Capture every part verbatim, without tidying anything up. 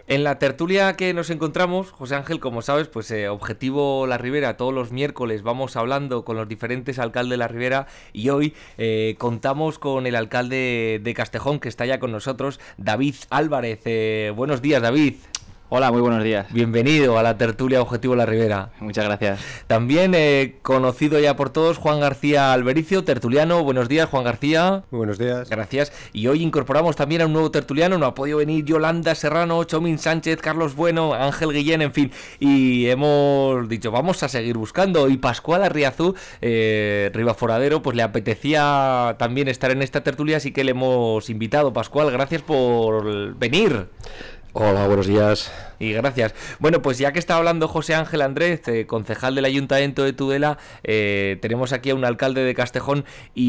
En la tertulia que nos encontramos, José Ángel, como sabes, pues eh, Objetivo La Ribera, todos los miércoles vamos hablando con los diferentes alcaldes de La Ribera y hoy eh, contamos con el alcalde de Castejón que está ya con nosotros, David Álvarez. Eh, buenos días, David. Hola, muy buenos días. Bienvenido a la tertulia Objetivo La Ribera. Muchas gracias. También eh, conocido ya por todos, Juan García Albericio, tertuliano. Buenos días, Juan García. Muy buenos días. Gracias. Y hoy incorporamos también a un nuevo tertuliano. No ha podido venir Yolanda Serrano, Chomín Sánchez, Carlos Bueno, Ángel Guillén, en fin. Y hemos dicho, vamos a seguir buscando. Y Pascual Arriazú, eh, Ribaforadero, pues le apetecía también estar en esta tertulia, así que le hemos invitado. Pascual, gracias por venir. Hola, buenos días. Y gracias. Bueno, pues ya que está hablando José Ángel Andrés, eh, concejal del Ayuntamiento de Tudela, eh, tenemos aquí a un alcalde de Castejón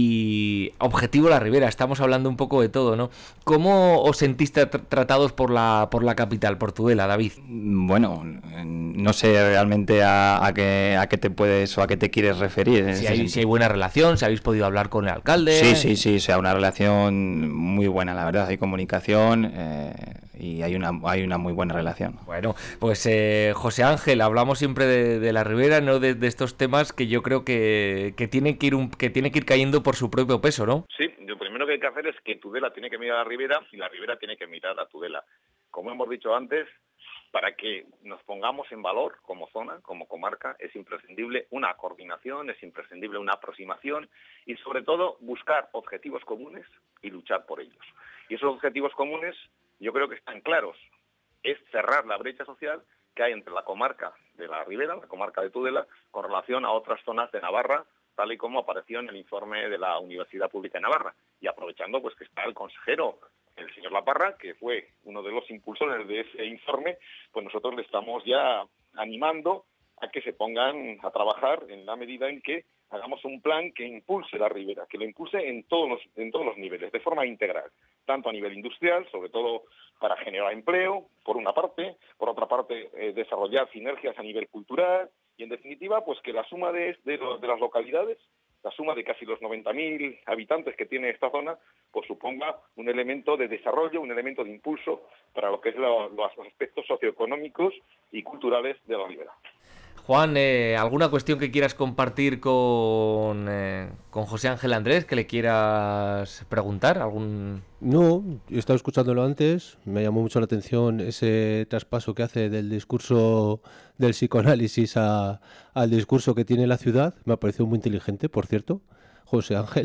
y Objetivo La Ribera. Estamos hablando un poco de todo, ¿no? ¿Cómo os sentiste tr- tratados por la por la capital, por Tudela, David? Bueno, no sé realmente a, a, qué, a qué te puedes o a qué te quieres referir. Si hay, si hay buena relación, si habéis podido hablar con el alcalde. Sí, sí, sí, o sea, una relación muy buena, la verdad. Hay comunicación eh, y hay una, hay una muy buena relación. Bueno, pues eh, José Ángel, hablamos siempre de, de La Ribera, ¿no? De, de estos temas que yo creo que, que tienen que ir un, que tienen que ir cayendo por su propio peso, ¿no? Sí, lo primero que hay que hacer es que Tudela tiene que mirar a la Ribera y la Ribera tiene que mirar a Tudela. Como hemos dicho antes, para que nos pongamos en valor como zona, como comarca, es imprescindible una coordinación, es imprescindible una aproximación y sobre todo buscar objetivos comunes y luchar por ellos. Y esos objetivos comunes yo creo que están claros. Es cerrar la brecha social que hay entre la comarca de la Ribera, la comarca de Tudela, con relación a otras zonas de Navarra, tal y como apareció en el informe de la Universidad Pública de Navarra. Y aprovechando pues que está el consejero, el señor Laparra, que fue uno de los impulsores de ese informe, pues nosotros le estamos ya animando a que se pongan a trabajar en la medida en que hagamos un plan que impulse la Ribera, que lo impulse en todos los, en todos los niveles, de forma integral, tanto a nivel industrial, sobre todo para generar empleo, por una parte, por otra parte, eh, desarrollar sinergias a nivel cultural, y en definitiva, pues que la suma de, de, lo, de las localidades, la suma de casi los noventa mil habitantes que tiene esta zona, pues suponga un elemento de desarrollo, un elemento de impulso para lo que es lo, los aspectos socioeconómicos y culturales de la Ribera. Juan, eh, ¿alguna cuestión que quieras compartir con, eh, con José Ángel Andrés, que le quieras preguntar? ¿Algún...? No, he estado escuchándolo antes, me llamó mucho la atención ese traspaso que hace del discurso del psicoanálisis a, al discurso que tiene la ciudad. Me ha parecido muy inteligente, por cierto, José Ángel.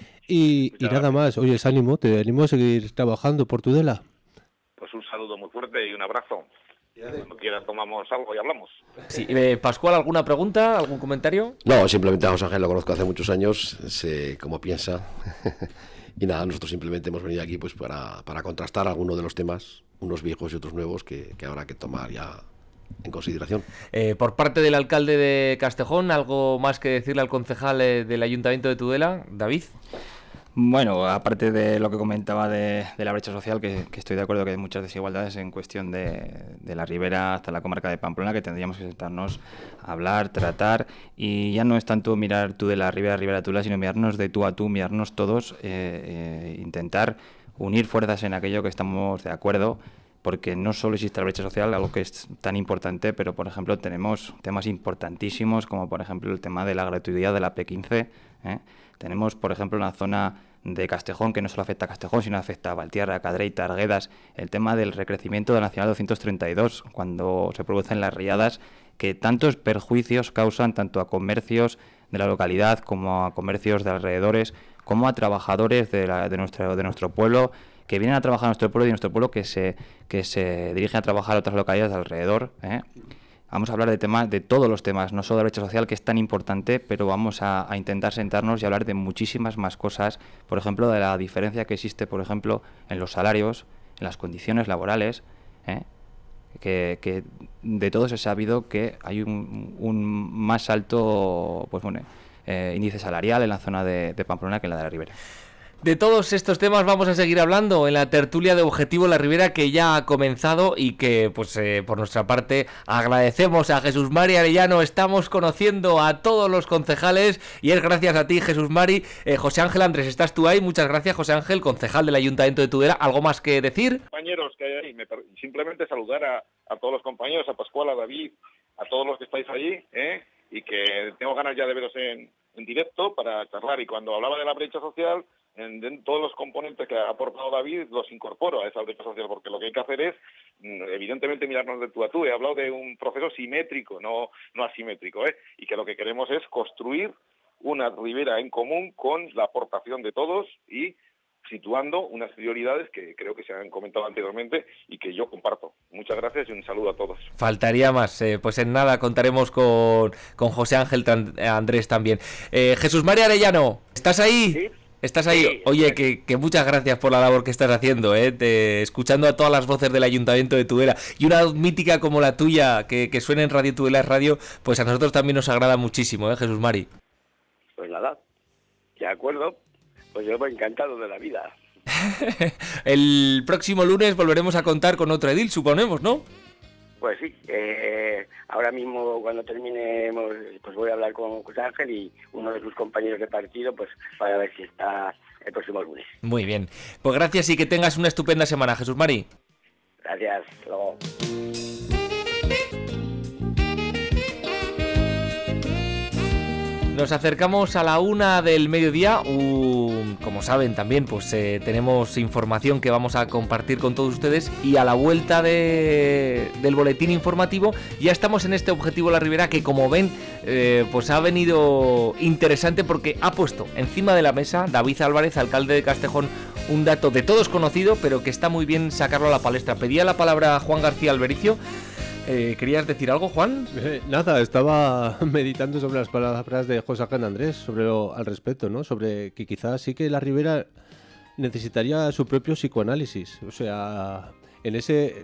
Y, y nada más, oye, es ánimo, te animo a seguir trabajando por Tudela. Pues un saludo muy fuerte y un abrazo. Cuando quieras tomamos algo y hablamos. Sí, eh, Pascual, ¿alguna pregunta? ¿Algún comentario? No, simplemente a José Ángel lo conozco hace muchos años, sé cómo piensa. Y nada, nosotros simplemente hemos venido aquí pues para, para contrastar algunos de los temas, unos viejos y otros nuevos, que, que habrá que tomar ya en consideración. Eh, por parte del alcalde de Castejón, ¿algo más que decirle al concejal eh, del Ayuntamiento de Tudela, David? Bueno, aparte de lo que comentaba de, de la brecha social, que, que estoy de acuerdo que hay muchas desigualdades en cuestión de, de la Ribera hasta la comarca de Pamplona, que tendríamos que sentarnos a hablar, tratar, y ya no es tanto mirar tú de la Ribera, Ribera Tudela, sino mirarnos de tú a tú, mirarnos todos, eh, eh, intentar unir fuerzas en aquello que estamos de acuerdo, porque no solo existe la brecha social, algo que es tan importante, pero por ejemplo tenemos temas importantísimos, como por ejemplo el tema de la gratuidad de la P quince, ¿eh? Tenemos, por ejemplo, en la zona de Castejón, que no solo afecta a Castejón, sino afecta a Valtierra, Cadreita, Arguedas, el tema del recrecimiento de la Nacional doscientos treinta y dos, cuando se producen las riadas, que tantos perjuicios causan tanto a comercios de la localidad como a comercios de alrededores, como a trabajadores de, la, de, nuestro, de nuestro pueblo, que vienen a trabajar a nuestro pueblo y nuestro pueblo que se, que se dirigen a trabajar a otras localidades de alrededor, ¿eh? Vamos a hablar de temas, de todos los temas, no solo de brecha social, que es tan importante, pero vamos a, a intentar sentarnos y hablar de muchísimas más cosas. Por ejemplo, de la diferencia que existe, por ejemplo, en los salarios, en las condiciones laborales, ¿eh? que, que de todo se ha sabido que hay un, un más alto, pues bueno, eh, índice salarial en la zona de, de Pamplona que en la de la Ribera. De todos estos temas vamos a seguir hablando en la tertulia de Objetivo La Ribera, que ya ha comenzado y que, pues, eh, por nuestra parte, agradecemos a Jesús Mari Arellano. Estamos conociendo a todos los concejales y es gracias a ti, Jesús Mari. Eh, José Ángel Andrés, ¿estás tú ahí? Muchas gracias, José Ángel, concejal del Ayuntamiento de Tudela. ¿Algo más que decir? Compañeros que hay ahí, me per... simplemente saludar a, a todos los compañeros, a Pascual, a David, a todos los que estáis allí, ¿eh? Y que tengo ganas ya de veros en, en directo para charlar. Y cuando hablaba de la brecha social, En, en todos los componentes que ha aportado David los incorporo a esa brecha social, porque lo que hay que hacer es, evidentemente, mirarnos de tú a tú. He hablado de un proceso simétrico, no, no asimétrico, ¿eh? Y que lo que queremos es construir una ribera en común con la aportación de todos y situando unas prioridades que creo que se han comentado anteriormente y que yo comparto. Muchas gracias y un saludo a todos. Faltaría más, eh, pues en nada contaremos con, con José Ángel Andrés también. Eh, Jesús María Arellano, ¿estás ahí? ¿Sí? ¿Estás ahí? Sí, Oye, que, que muchas gracias por la labor que estás haciendo, ¿eh? Te, escuchando a todas las voces del Ayuntamiento de Tudela. Y una mítica como la tuya, que, que suena en Radio Tudela Radio, pues a nosotros también nos agrada muchísimo, ¿eh, Jesús Mari? Pues nada, de acuerdo. Pues yo me he encantado de la vida. El próximo lunes volveremos a contar con otro edil, suponemos, ¿no? Pues sí, eh, ahora mismo cuando terminemos, pues voy a hablar con José Ángel y uno de sus compañeros de partido, pues para ver si está el próximo lunes. Muy bien, pues gracias y que tengas una estupenda semana, Jesús Mari. Gracias, hasta luego. Nos acercamos a la una del mediodía. Uh, como saben también, pues eh, tenemos información que vamos a compartir con todos ustedes. Y a la vuelta de, del boletín informativo ya estamos en este Objetivo La Ribera, que como ven, eh, pues ha venido interesante porque ha puesto encima de la mesa David Álvarez, alcalde de Castejón, un dato de todos conocido, pero que está muy bien sacarlo a la palestra. Pedía la palabra Juan García Albericio. Eh, ¿Querías decir algo, Juan? Eh, nada, estaba meditando sobre las palabras de José Ángel Andrés sobre lo, al respecto, ¿no? Sobre que quizás sí que la Ribera necesitaría su propio psicoanálisis. O sea, en ese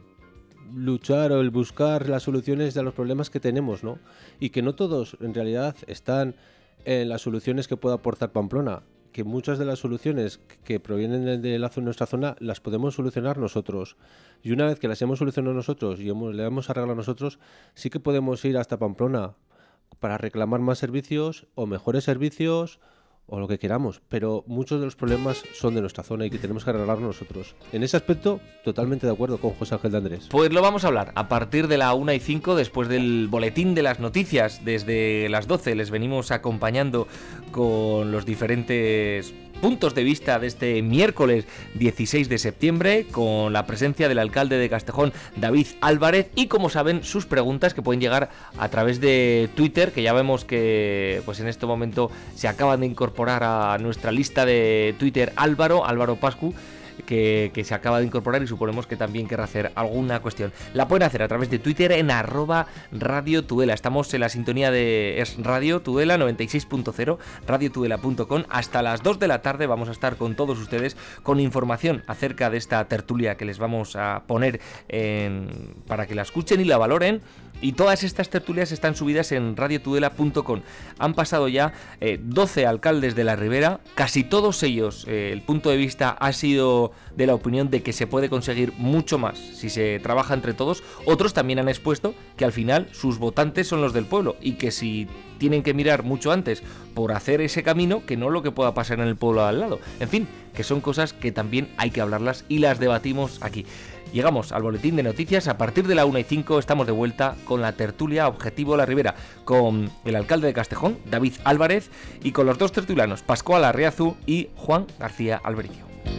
luchar o el buscar las soluciones de los problemas que tenemos, ¿no? Y que no todos, en realidad, están en las soluciones que pueda aportar Pamplona. Que muchas de las soluciones que provienen de, de la, nuestra zona las podemos solucionar nosotros. Y una vez que las hemos solucionado nosotros y hemos, le hemos arreglado nosotros, sí que podemos ir hasta Pamplona para reclamar más servicios o mejores servicios o lo que queramos. Pero muchos de los problemas son de nuestra zona y que tenemos que arreglar nosotros. En ese aspecto, totalmente de acuerdo con José Ángel de Andrés. Pues lo vamos a hablar a partir de la una y cinco, después del boletín de las noticias. Desde las doce les venimos acompañando con los diferentes puntos de vista de este miércoles dieciséis de septiembre, con la presencia del alcalde de Castejón, David Álvarez, y como saben, sus preguntas que pueden llegar a través de Twitter, que ya vemos que pues en este momento se acaban de incorporar a nuestra lista de Twitter Álvaro, Álvaro Pascu, Que, que se acaba de incorporar y suponemos que también querrá hacer alguna cuestión. La pueden hacer a través de Twitter en arroba Radio Tudela. Estamos en la sintonía de es Radio Tudela noventa y seis punto cero, radio tudela punto com. Hasta las dos de la tarde vamos a estar con todos ustedes con información acerca de esta tertulia que les vamos a poner en, para que la escuchen y la valoren. Y todas estas tertulias están subidas en radio tudela punto com. Han pasado ya eh, doce alcaldes de la Ribera, casi todos ellos, eh, el punto de vista ha sido de la opinión de que se puede conseguir mucho más si se trabaja entre todos. Otros también han expuesto que al final sus votantes son los del pueblo y que si tienen que mirar mucho antes por hacer ese camino, que no lo que pueda pasar en el pueblo al lado. En fin, que son cosas que también hay que hablarlas y las debatimos aquí. Llegamos al boletín de noticias. A partir de la una y cinco estamos de vuelta con la tertulia Objetivo La Ribera, con el alcalde de Castejón, David Álvarez, y con los dos tertulianos, Pascual Arriazu y Juan García Albericio.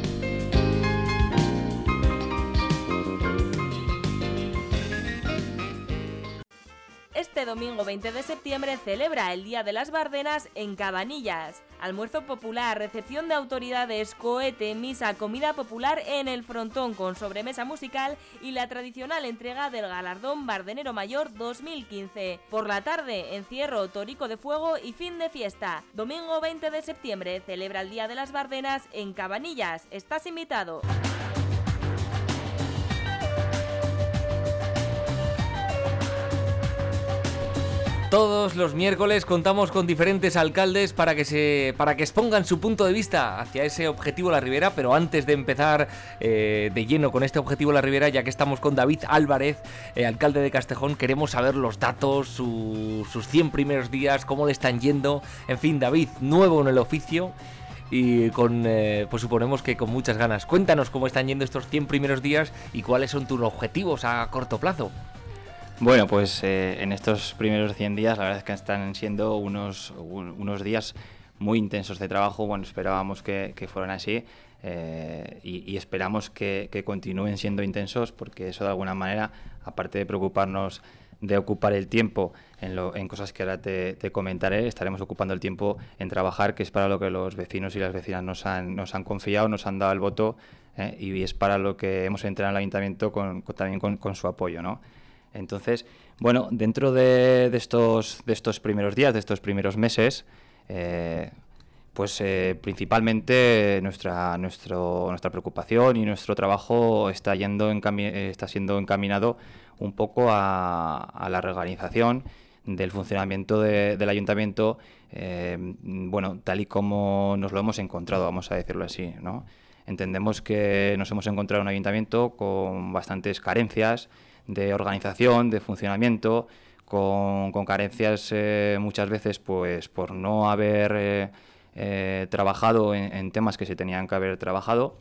Este domingo veinte de septiembre celebra el Día de las Bardenas en Cabanillas. Almuerzo popular, recepción de autoridades, cohete, misa, comida popular en el frontón con sobremesa musical y la tradicional entrega del galardón Bardenero Mayor dos mil quince. Por la tarde, encierro, torico de fuego y fin de fiesta. Domingo veinte de septiembre celebra el Día de las Bardenas en Cabanillas. Estás invitado. Todos los miércoles contamos con diferentes alcaldes para que se para que expongan su punto de vista hacia ese objetivo La Ribera, pero antes de empezar eh, de lleno con este objetivo La Ribera, ya que estamos con David Álvarez, eh, alcalde de Castejón, queremos saber los datos, su, sus cien primeros días, cómo le están yendo. En fin, David, nuevo en el oficio y con, eh, pues suponemos que con muchas ganas. Cuéntanos cómo están yendo estos cien primeros días y cuáles son tus objetivos a corto plazo. Bueno, pues eh, en estos primeros cien días la verdad es que están siendo unos, un, unos días muy intensos de trabajo. Bueno, esperábamos que, que fueran así eh, y, y esperamos que, que continúen siendo intensos, porque eso de alguna manera, aparte de preocuparnos de ocupar el tiempo en, lo, en cosas que ahora te, te comentaré, estaremos ocupando el tiempo en trabajar, que es para lo que los vecinos y las vecinas nos han, nos han confiado, nos han dado el voto eh, y es para lo que hemos entrado en el ayuntamiento con, con, también con, con su apoyo, ¿no? Entonces, bueno, dentro de, de, estos, de estos primeros días, de estos primeros meses, eh, pues eh, principalmente nuestra, nuestro, nuestra preocupación y nuestro trabajo está, yendo encami- está siendo encaminado un poco a, a la reorganización del funcionamiento de, del ayuntamiento, eh, bueno, tal y como nos lo hemos encontrado, vamos a decirlo así, ¿no? Entendemos que nos hemos encontrado un ayuntamiento con bastantes carencias de organización, de funcionamiento, con, con carencias eh, muchas veces pues por no haber eh, eh, trabajado en, en temas que se tenían que haber trabajado,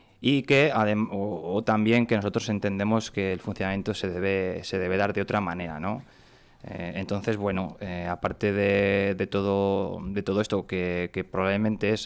y que adem- o, o también que nosotros entendemos que el funcionamiento se debe, se debe dar de otra manera, ¿no? Eh, entonces, bueno, eh, aparte de, de, todo, de todo esto, que, que probablemente es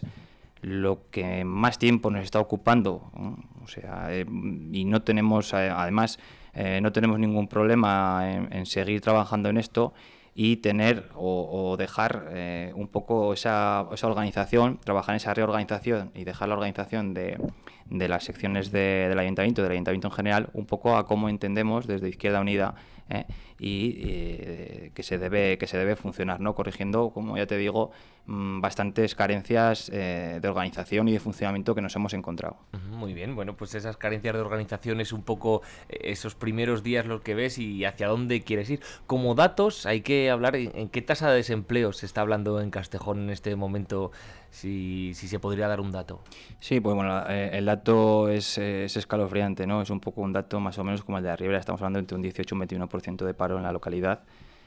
lo que más tiempo nos está ocupando, ¿no? O sea, eh, y no tenemos, eh, además, eh, no tenemos ningún problema en, en seguir trabajando en esto y tener o, o dejar eh, un poco esa, esa organización, trabajar en esa reorganización y dejar la organización de, de las secciones de, del ayuntamiento, del ayuntamiento en general, un poco a cómo entendemos desde Izquierda Unida eh, y eh, que se debe que se debe funcionar, ¿no? Corrigiendo, como ya te digo, mmm, bastantes carencias eh, de organización y de funcionamiento que nos hemos encontrado. Muy bien, bueno, pues esas carencias de organización es un poco eh, esos primeros días lo que ves y hacia dónde quieres ir. Como datos, hay que hablar en, en qué tasa de desempleo se está hablando en Castejón en este momento, si, si se podría dar un dato. Sí, pues bueno, eh, el dato es, es escalofriante, ¿no? Es un poco un dato más o menos como el de la Ribera. Estamos hablando entre un dieciocho y un veintiuno por ciento de paro en la localidad.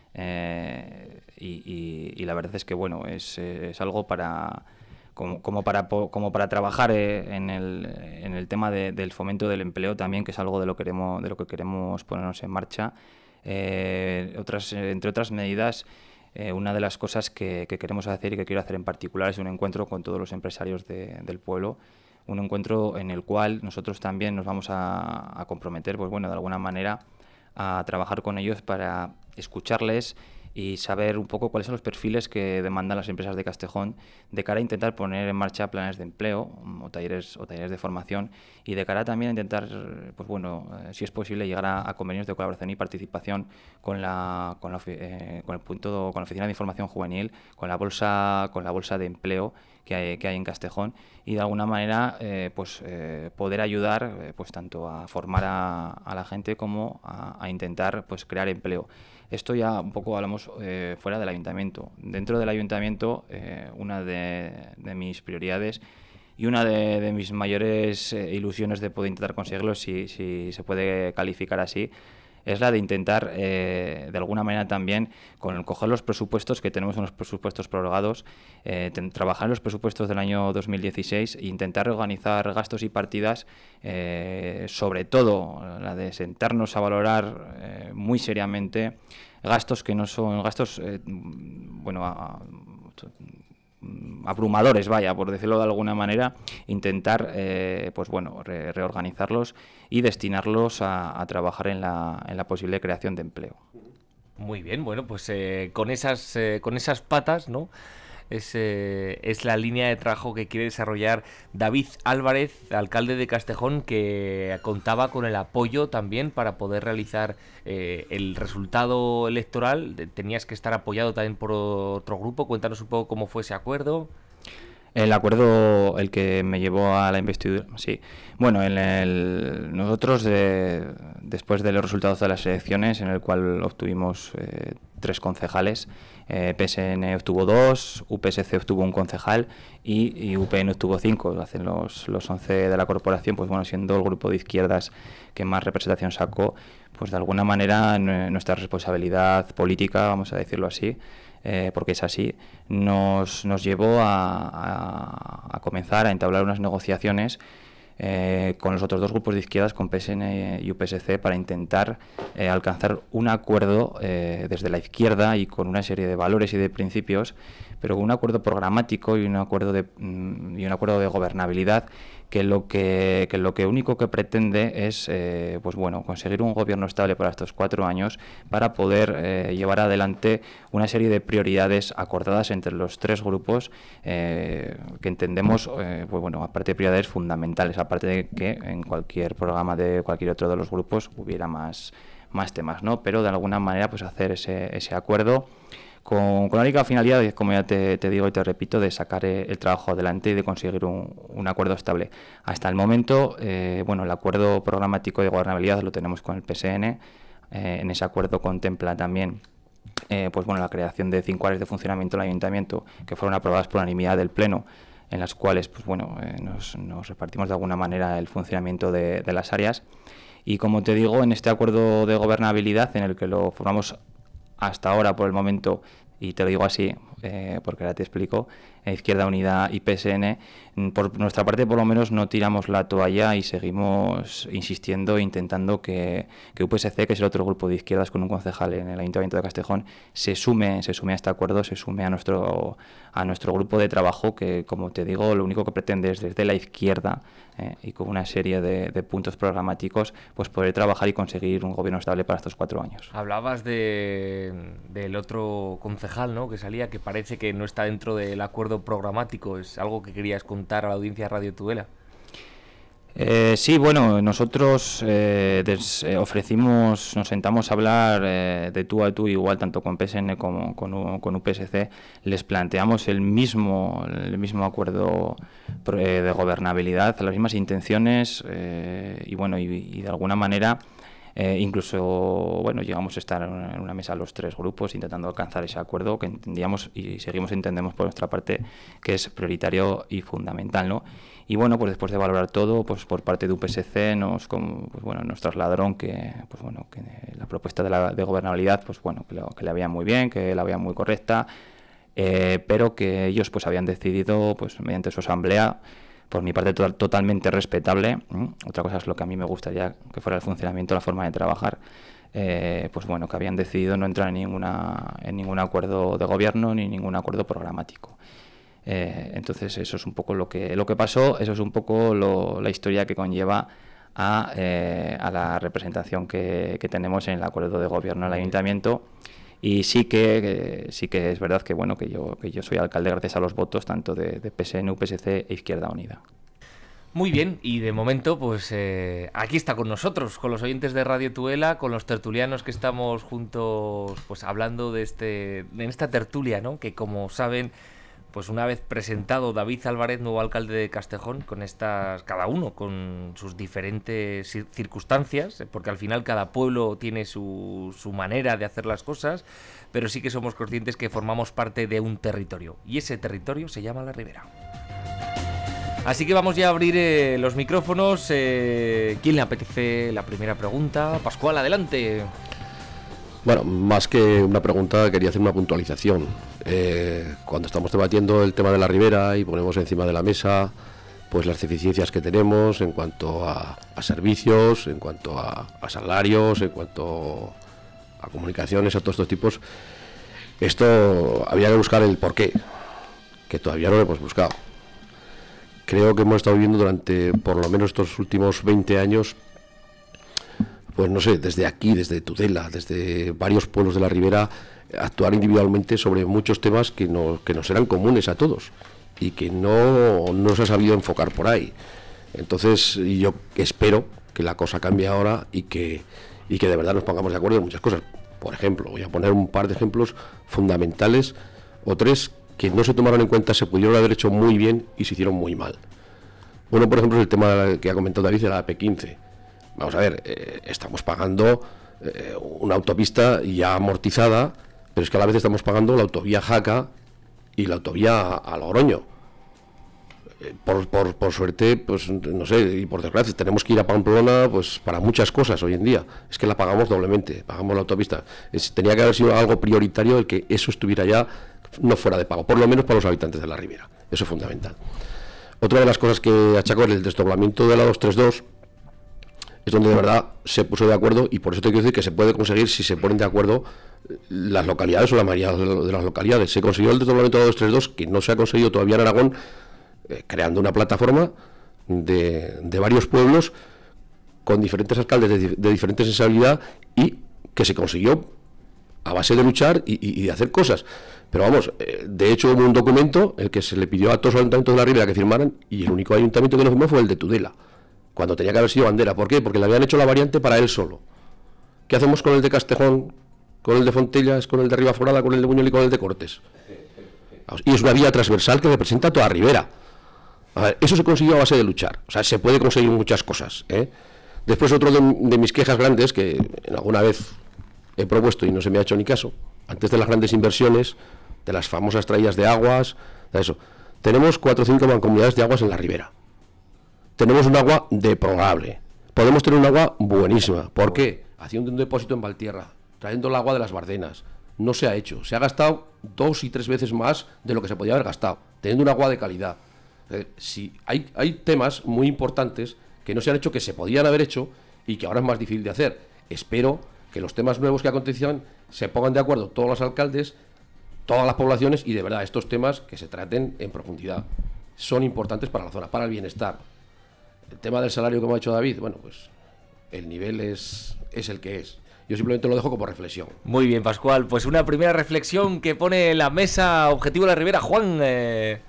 Eh, y, y, y la verdad es que, bueno, es, es algo para... Como, como, para, como para trabajar eh, en, el, en el tema de, del fomento del empleo también, que es algo de lo, queremos, de lo que queremos ponernos en marcha. Eh, otras, entre otras medidas, eh, una de las cosas que, que queremos hacer y que quiero hacer en particular es un encuentro con todos los empresarios de, del pueblo, un encuentro en el cual nosotros también nos vamos a, a comprometer, pues bueno, de alguna manera, a trabajar con ellos para escucharles y saber un poco cuáles son los perfiles que demandan las empresas de Castejón de cara a intentar poner en marcha planes de empleo o talleres o talleres de formación, y de cara también a intentar, pues bueno, eh, si es posible, llegar a, a convenios de colaboración y participación con la con la, eh, con el punto con la Oficina de Información Juvenil, con la bolsa con la bolsa de empleo que hay, que hay en Castejón, y de alguna manera eh, pues eh, poder ayudar eh, pues tanto a formar a, a la gente como a, a intentar pues crear empleo. Esto ya un poco hablamos eh, fuera del ayuntamiento. Dentro del ayuntamiento, eh, una de, de mis prioridades y una de, de mis mayores eh, ilusiones de poder intentar conseguirlo, si, si se puede calificar así, es la de intentar, eh, de alguna manera también, con coger los presupuestos, que tenemos unos presupuestos prorrogados, eh, ten, trabajar en los presupuestos del año dos mil dieciséis e intentar organizar gastos y partidas, eh, sobre todo la de sentarnos a valorar eh, muy seriamente gastos que no son gastos, eh, bueno, a, a, abrumadores, vaya, por decirlo de alguna manera, intentar eh, pues bueno, re, reorganizarlos y destinarlos a, a trabajar en la, en la posible creación de empleo. Muy bien, bueno, pues eh, con esas eh, con esas patas, ¿no? Es, eh, es la línea de trabajo que quiere desarrollar David Álvarez, alcalde de Castejón, que contaba con el apoyo también para poder realizar eh, el resultado electoral. Tenías que estar apoyado también por otro grupo. Cuéntanos un poco cómo fue ese acuerdo. El acuerdo, el que me llevó a la investidura, sí. Bueno, en el, nosotros, eh, después de los resultados de las elecciones, en el cual obtuvimos eh, tres concejales, eh, P S N obtuvo dos, U P S C obtuvo un concejal y, y U P N obtuvo cinco, hacen los, los once de la corporación, pues bueno, siendo el grupo de izquierdas que más representación sacó, pues de alguna manera nuestra responsabilidad política, vamos a decirlo así, Eh, porque es así, nos, nos llevó a, a, a comenzar a entablar unas negociaciones eh, con los otros dos grupos de izquierdas, con P S N y U P S C, para intentar eh, alcanzar un acuerdo eh, desde la izquierda y con una serie de valores y de principios, pero con un acuerdo programático y un acuerdo de, y un acuerdo de gobernabilidad que lo que, que lo que único que pretende es eh, pues bueno, conseguir un gobierno estable para estos cuatro años para poder eh, llevar adelante una serie de prioridades acordadas entre los tres grupos eh, que entendemos, eh, pues bueno, aparte de prioridades fundamentales, aparte de que en cualquier programa de cualquier otro de los grupos hubiera más, más temas, ¿no? Pero de alguna manera pues hacer ese, ese acuerdo Con, con la única finalidad, como ya te, te digo y te repito, de sacar el trabajo adelante y de conseguir un, un acuerdo estable. Hasta el momento, eh, bueno, el acuerdo programático de gobernabilidad lo tenemos con el P S N. Eh, en ese acuerdo contempla también eh, pues bueno, la creación de cinco áreas de funcionamiento del ayuntamiento que fueron aprobadas por unanimidad del Pleno, en las cuales pues bueno, eh, nos, nos repartimos de alguna manera el funcionamiento de, de las áreas. Y como te digo, en este acuerdo de gobernabilidad, en el que lo formamos hasta ahora por el momento, y te lo digo así eh, porque ahora te explico, Izquierda Unida y P S N, por nuestra parte por lo menos no tiramos la toalla y seguimos insistiendo e intentando que, que U P S C, que es el otro grupo de izquierdas con un concejal en el Ayuntamiento de Castejón, se sume, se sume a este acuerdo, se sume a nuestro, a nuestro grupo de trabajo, que como te digo, lo único que pretende es desde la izquierda eh, y con una serie de, de puntos programáticos, pues poder trabajar y conseguir un gobierno estable para estos cuatro años. Hablabas de, del otro concejal, ¿no?, que salía, que parece que no está dentro del acuerdo programático. ¿Es algo que querías contar a la audiencia de Radio Tudela? Eh, sí, bueno, nosotros eh, des, eh, ofrecimos, nos sentamos a hablar eh, de tú a tú, igual tanto con P S N como con, con U P S C, les planteamos el mismo, el mismo acuerdo eh, de gobernabilidad, las mismas intenciones eh, y bueno, y, y de alguna manera Eh, incluso, bueno, llegamos a estar en una, en una mesa los tres grupos intentando alcanzar ese acuerdo que entendíamos y seguimos entendemos por nuestra parte que es prioritario y fundamental, ¿no? Y bueno, pues después de valorar todo, pues por parte de U P S C nos, como, pues bueno, nos trasladaron que, pues bueno, que la propuesta de, la, de gobernabilidad, pues bueno, que, lo, que la veían muy bien, que la veían muy correcta, eh, pero que ellos pues habían decidido, pues mediante su asamblea, por mi parte to- totalmente respetable. ¿Mm? Otra cosa es lo que a mí me gustaría que fuera el funcionamiento, la forma de trabajar, eh, pues bueno, que habían decidido no entrar en, ninguna, en ningún acuerdo de gobierno ni ningún acuerdo programático. Eh, entonces eso es un poco lo que, lo que pasó, eso es un poco lo, la historia que conlleva a, eh, a la representación que, que tenemos en el acuerdo de gobierno del ayuntamiento. Y sí que, que sí que es verdad que bueno que yo que yo soy alcalde gracias a los votos tanto de, de P S N, U P S C e Izquierda Unida. Muy bien, y de momento pues eh, aquí está con nosotros, con los oyentes de Radio Tudela, con los tertulianos que estamos juntos pues hablando de este en esta tertulia, ¿no? Que como saben, pues una vez presentado David Álvarez, nuevo alcalde de Castejón, con estas, cada uno con sus diferentes circunstancias, porque al final cada pueblo tiene su, su manera de hacer las cosas, pero sí que somos conscientes que formamos parte de un territorio, y ese territorio se llama La Ribera. Así que vamos ya a abrir eh, los micrófonos. Eh, ¿Quién le apetece la primera pregunta? Pascual, adelante. Bueno, más que una pregunta, quería hacer una puntualización. Eh, cuando estamos debatiendo el tema de la Ribera y ponemos encima de la mesa pues las deficiencias que tenemos en cuanto a, a servicios, en cuanto a, a salarios, en cuanto a comunicaciones, a todos estos tipos, esto había que buscar el porqué, que todavía no lo hemos buscado. Creo que hemos estado viviendo durante por lo menos estos últimos veinte años, pues no sé, desde aquí, desde Tudela, desde varios pueblos de la Ribera, actuar individualmente sobre muchos temas que, no, que nos eran comunes a todos y que no, no se ha sabido enfocar por ahí. Entonces yo espero que la cosa cambie ahora y que, y que de verdad nos pongamos de acuerdo en muchas cosas. Por ejemplo, voy a poner un par de ejemplos fundamentales o tres que no se tomaron en cuenta se pudieron haber hecho muy bien y se hicieron muy mal. Uno, por ejemplo, es el tema que ha comentado David de la A P quince. Vamos a ver, eh, estamos pagando eh, una autopista ya amortizada, pero es que a la vez estamos pagando la autovía Jaca y la autovía a, a Logroño. Eh, por, por, por suerte, pues no sé, y por desgracia, tenemos que ir a Pamplona pues para muchas cosas hoy en día. Es que la pagamos doblemente, pagamos la autopista. Es, tenía que haber sido algo prioritario el que eso estuviera ya no fuera de pago, por lo menos para los habitantes de la Ribera. Eso es fundamental. Otra de las cosas que achacó el desdoblamiento de la doscientos treinta y dos es donde de verdad se puso de acuerdo, y por eso te quiero decir que se puede conseguir si se ponen de acuerdo las localidades o la mayoría de las localidades. Se consiguió el desdoblamiento de la doscientos treinta y dos, que no se ha conseguido todavía en Aragón, eh, creando una plataforma de, de varios pueblos con diferentes alcaldes de, de diferente sensibilidad, y que se consiguió a base de luchar y, y, y de hacer cosas. Pero vamos, eh, de hecho hubo un documento el que se le pidió a todos los ayuntamientos de la Ribera que firmaran, y el único ayuntamiento que no firmó fue el de Tudela, cuando tenía que haber sido Bandera. ¿Por qué? Porque le habían hecho la variante para él solo. ¿Qué hacemos con el de Castejón, con el de Fontellas, con el de Ribaforada, con el de Buñol y con el de Cortes? Y es una vía transversal que representa toda Ribera. A ver, eso se consiguió a base de luchar. O sea, se puede conseguir muchas cosas, ¿eh? Después, otro de, de mis quejas grandes, que alguna vez he propuesto y no se me ha hecho ni caso, antes de las grandes inversiones, de las famosas traídas de aguas, de eso, tenemos cuatro o cinco mancomunidades de aguas en la Ribera. Tenemos un agua deplorable. Podemos tener un agua buenísima. ¿Por qué? Haciendo un depósito en Valtierra, trayendo el agua de las Bardenas. No se ha hecho. Se ha gastado dos y tres veces más de lo que se podía haber gastado, teniendo un agua de calidad. Eh, si hay, hay temas muy importantes que no se han hecho, que se podían haber hecho y que ahora es más difícil de hacer. Espero que los temas nuevos que acontecían se pongan de acuerdo todos los alcaldes, todas las poblaciones, y de verdad estos temas que se traten en profundidad. Son importantes para la zona, para el bienestar. El tema del salario, como ha dicho David, bueno, pues el nivel es, es el que es. Yo simplemente lo dejo como reflexión. Muy bien, Pascual. Pues una primera reflexión que pone en la mesa Objetivo de la Ribera. Juan... Eh...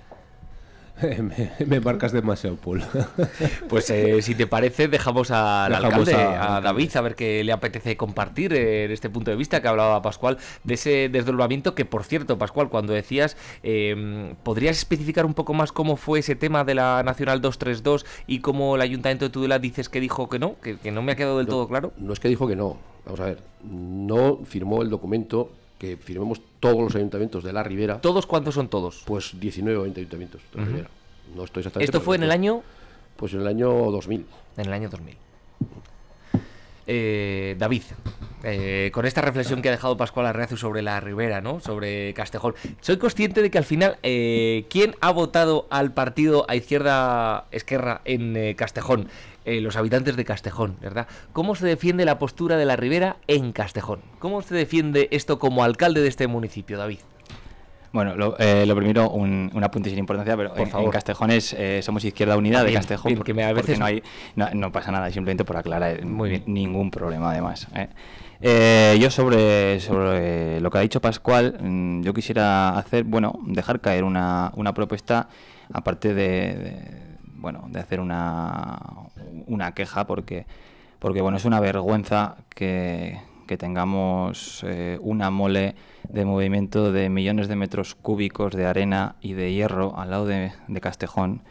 me, me marcas demasiado, Paul. Pues eh, si te parece, dejamos al Dejamos alcalde, a- a David, a ver qué le apetece compartir eh, en este punto de vista que hablaba Pascual, de ese desdoblamiento que, por cierto, Pascual, cuando decías, eh, ¿podrías especificar un poco más cómo fue ese tema de la Nacional doscientos treinta y dos y cómo el Ayuntamiento de Tudela dices que dijo que no? Que, que no me ha quedado del No, todo claro. No es que dijo que no. Vamos a ver, no firmó el documento que firmemos todos los ayuntamientos de la Ribera. ¿Todos cuántos son todos? Pues diecinueve o veinte ayuntamientos de la Ujú. Ribera. No estoy exactamente. ¿Esto pero fue en el estoy- año? Pues en el año dos mil. En el año dos mil. Eh, David, eh, con esta reflexión que ha dejado Pascual Arreazu sobre la Ribera, ¿no? Sobre Castejón, soy consciente de que al final, eh, ¿quién ha votado al partido a izquierda Esquerra en eh, Castejón? Eh, los habitantes de Castejón, ¿verdad? ¿Cómo se defiende la postura de la Ribera en Castejón? ¿Cómo se defiende esto como alcalde de este municipio, David? Bueno, lo, eh, lo primero, un, un apunte sin importancia, pero Por en, favor. en Castejón es, eh, somos Izquierda Unida Ah, de bien, Castejón, bien, por- que me- a porque veces- no, hay, no, no pasa nada, simplemente por aclarar, eh, Muy bien. ningún problema además. eh. Eh, yo sobre, sobre lo que ha dicho Pascual, mm, yo quisiera hacer, bueno, dejar caer una, una propuesta, aparte de, de, bueno, de hacer una, una queja, porque, porque bueno, es una vergüenza que, que tengamos eh, una mole de movimiento de millones de metros cúbicos de arena y de hierro al lado de, de Castejón,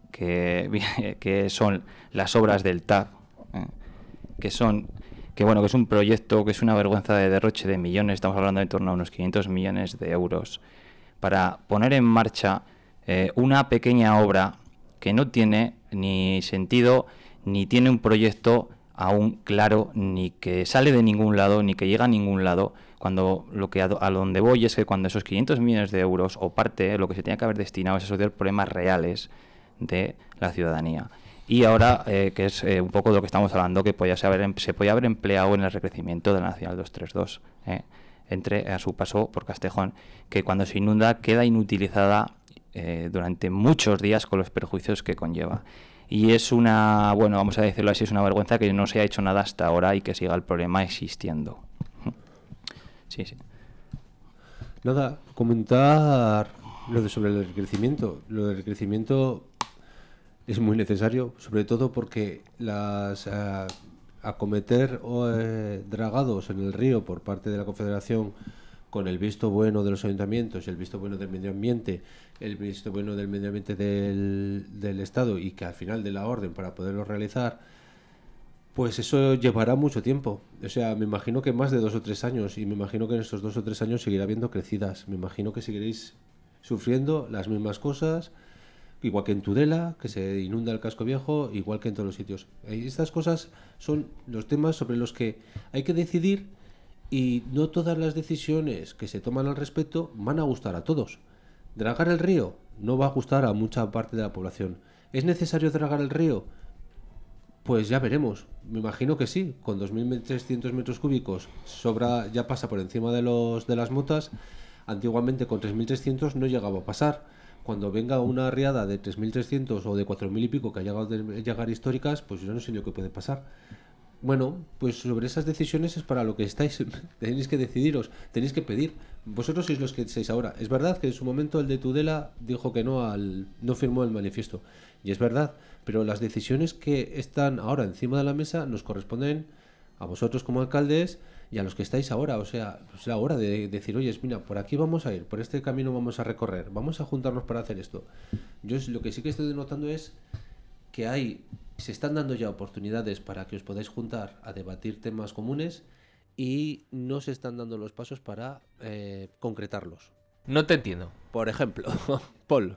que, que son las obras del T A B, eh, que son que bueno que es un proyecto que es una vergüenza de derroche de millones, estamos hablando de en torno a unos quinientos millones de euros, para poner en marcha eh, una pequeña obra que no tiene ni sentido, ni tiene un proyecto aún claro, ni que sale de ningún lado, ni que llega a ningún lado, cuando lo que a, a donde voy es que cuando esos quinientos millones de euros, o parte, lo que se tenía que haber destinado es a solucionar problemas reales de la ciudadanía. Y ahora, eh, que es eh, un poco de lo que estamos hablando, que podía haber, em- se podía haber empleado en el recrecimiento de la Nacional doscientos treinta y dos, eh, entre a su paso por Castejón, que cuando se inunda queda inutilizada eh, durante muchos días con los perjuicios que conlleva. Y es una, bueno, vamos a decirlo así, es una vergüenza que no se ha hecho nada hasta ahora y que siga el problema existiendo. Sí, sí. Nada, comentar lo de sobre el crecimiento. Lo del crecimiento es muy necesario, sobre todo porque las eh, acometer eh, dragados en el río por parte de la Confederación con el visto bueno de los ayuntamientos, el visto bueno del medio ambiente, el visto bueno del medio ambiente del, del Estado y que al final de la orden para poderlo realizar, pues eso llevará mucho tiempo. O sea, me imagino que más de dos o tres años, y me imagino que en estos dos o tres años seguirá habiendo crecidas. Me imagino que seguiréis sufriendo las mismas cosas, igual que en Tudela, que se inunda el casco viejo, igual que en todos los sitios. Y estas cosas son los temas sobre los que hay que decidir, y no todas las decisiones que se toman al respecto van a gustar a todos. Dragar el río no va a gustar a mucha parte de la población. ¿Es necesario dragar el río? Pues ya veremos. Me imagino que sí. Con dos mil trescientos metros cúbicos sobra, ya pasa por encima de los de las motas. Antiguamente con tres mil trescientos no llegaba a pasar. Cuando venga una riada de tres mil trescientos o de cuatro mil y pico que ha llegado a llegar históricas, pues yo no sé lo que puede pasar. Bueno, pues sobre esas decisiones es para lo que estáis. Tenéis que decidiros, tenéis que pedir. Vosotros sois los que estáis ahora. Es verdad que en su momento el de Tudela dijo que no al no firmó el manifiesto. Y es verdad, pero las decisiones que están ahora encima de la mesa nos corresponden a vosotros como alcaldes y a los que estáis ahora. O sea, es la hora de decir, oye, mira, por aquí vamos a ir, por este camino vamos a recorrer, vamos a juntarnos para hacer esto. Yo lo que sí que estoy notando es que hay, se están dando ya oportunidades para que os podáis juntar a debatir temas comunes y no se están dando los pasos para eh, concretarlos. No te entiendo. Por ejemplo, Paul,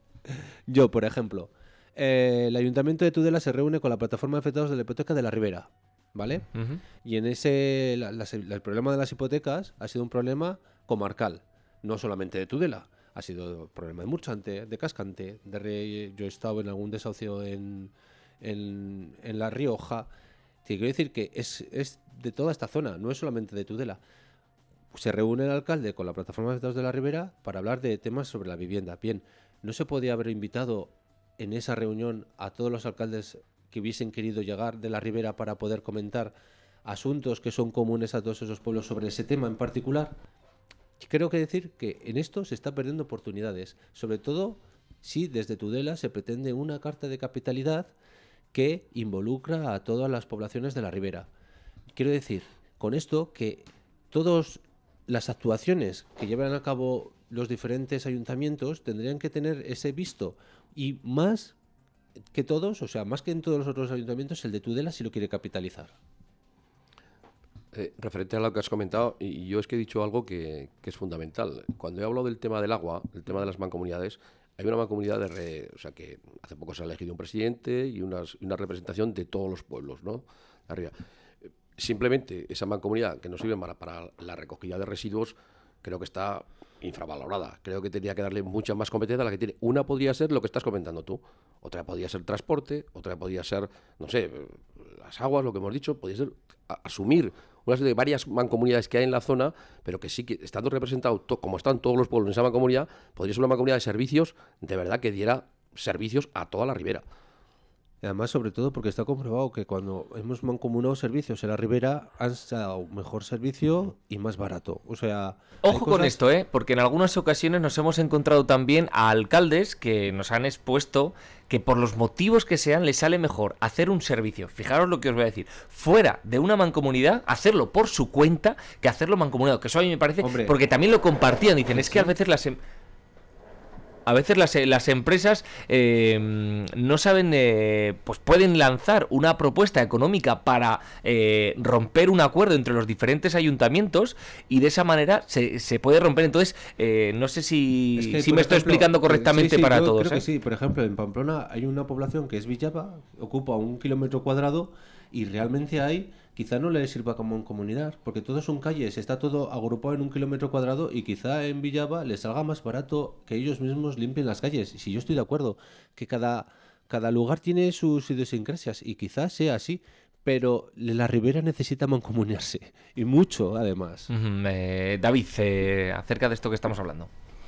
yo, por ejemplo, eh, el Ayuntamiento de Tudela se reúne con la plataforma de afectados de la hipoteca de la Ribera, ¿vale? Uh-huh. Y en ese, la, la, la, el problema de las hipotecas ha sido un problema comarcal, no solamente de Tudela. Ha sido problema de Murchante, de Cascante, de Re... yo he estado en algún desahucio en, en, en La Rioja. Te quiero decir que es, es de toda esta zona, no es solamente de Tudela. Se reúne el alcalde con la plataforma de afectados de la Ribera para hablar de temas sobre la vivienda. Bien, ¿no se podía haber invitado en esa reunión a todos los alcaldes que hubiesen querido llegar de la Ribera para poder comentar asuntos que son comunes a todos esos pueblos sobre ese tema en particular? Creo que decir que en esto se está perdiendo oportunidades, sobre todo si desde Tudela se pretende una carta de capitalidad que involucra a todas las poblaciones de la Ribera. Quiero decir con esto que todas las actuaciones que llevan a cabo los diferentes ayuntamientos tendrían que tener ese visto, y más que todos, o sea, más que en todos los otros ayuntamientos, el de Tudela sí lo quiere capitalizar. Eh, referente a lo que has comentado, y yo es que he dicho algo que, que es fundamental. Cuando he hablado del tema del agua, el tema de las mancomunidades, hay una mancomunidad de re, o sea que hace poco se ha elegido un presidente y unas, una representación de todos los pueblos, ¿no? Arriba. Simplemente esa mancomunidad que nos sirve para, para la recogida de residuos, creo que está infravalorada. Creo que tendría que darle mucha más competencia a la que tiene. Una podría ser lo que estás comentando tú, otra podría ser transporte, otra podría ser, no sé, las aguas, lo que hemos dicho, podría ser a, asumir una serie de varias mancomunidades que hay en la zona, pero que sí que, estando representado, to, como están todos los pueblos en esa mancomunidad, podría ser una mancomunidad de servicios, de verdad que diera servicios a toda la Ribera. Y además, sobre todo, porque está comprobado que cuando hemos mancomunado servicios en la Ribera han dado mejor servicio y más barato. O sea, ojo cosas... con esto, ¿eh? Porque en algunas ocasiones nos hemos encontrado también a alcaldes que nos han expuesto que por los motivos que sean les sale mejor hacer un servicio, fijaros lo que os voy a decir, fuera de una mancomunidad, hacerlo por su cuenta, que hacerlo mancomunado. Que eso a mí me parece, hombre, porque también lo compartían, dicen, es que a veces las... Em... A veces las, las empresas eh, no saben, eh, pues pueden lanzar una propuesta económica para eh, romper un acuerdo entre los diferentes ayuntamientos y de esa manera se, se puede romper. Entonces, eh, no sé si, es que, si me ejemplo, estoy explicando correctamente, sí, sí, para yo todos. Creo ¿eh? que sí, por ejemplo, en Pamplona hay una población que es Villava, ocupa un kilómetro cuadrado y realmente hay... Quizá no le sirva como comunidad, porque todo son calles, está todo agrupado en un kilómetro cuadrado y quizá en Villava les salga más barato que ellos mismos limpien las calles. Si yo estoy de acuerdo, que cada, cada lugar tiene sus idiosincrasias y quizás sea así, pero la Ribera necesita mancomunarse, y mucho además. Uh-huh. eh, David, eh, acerca de esto que estamos hablando.